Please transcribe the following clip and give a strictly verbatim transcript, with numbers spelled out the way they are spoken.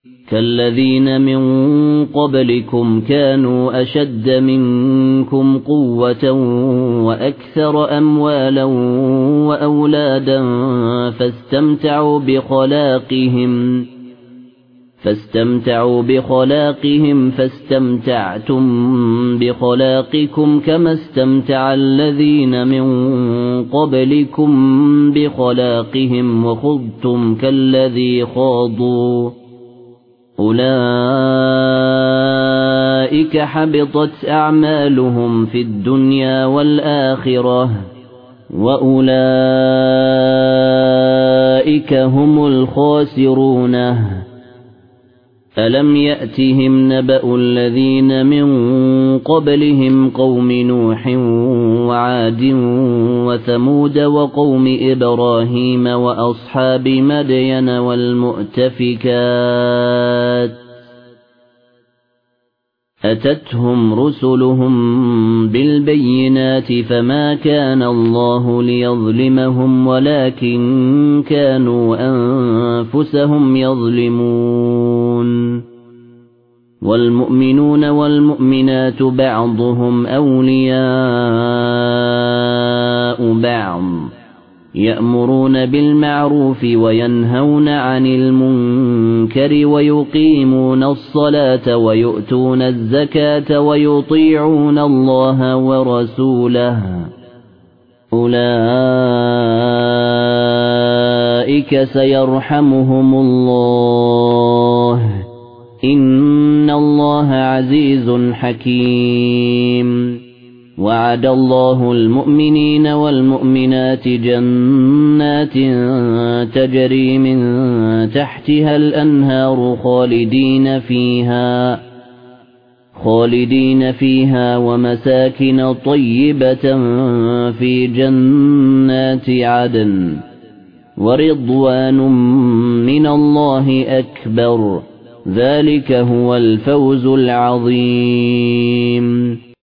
كالذين من قبلكم كانوا أشد منكم قوة وأكثر أموالا وأولادا فاستمتعوا بخلاقهم فاستمتعوا بخلاقهم فاستمتعتم بخلاقكم كما استمتع الذين من قبلكم بخلاقهم وخضتم كالذي خاضوا أولئك حبطت أعمالهم في الدنيا والآخرة وأولئك هم الخاسرون ألم يأتهم نبأ الذين من قبلهم قوم نوح وعاد وثمود وقوم إبراهيم وأصحاب مدين والمؤتفكات أتتهم رسلهم بالبينات فما كان الله ليظلمهم ولكن كانوا أنفسهم يظلمون والمؤمنون والمؤمنات بعضهم أولياء بعض يأمرون بالمعروف وينهون عن المنكر ويقيمون الصلاة ويؤتون الزكاة ويطيعون الله ورسوله أولئك سيرحمهم الله إن الله عزيز حكيم وعد الله المؤمنين والمؤمنات جنات تجري من تحتها الأنهار خالدين فيها خالدين فيها ومساكن طيبة في جنات عدن ورضوان من الله أكبر ذلك هو الفوز العظيم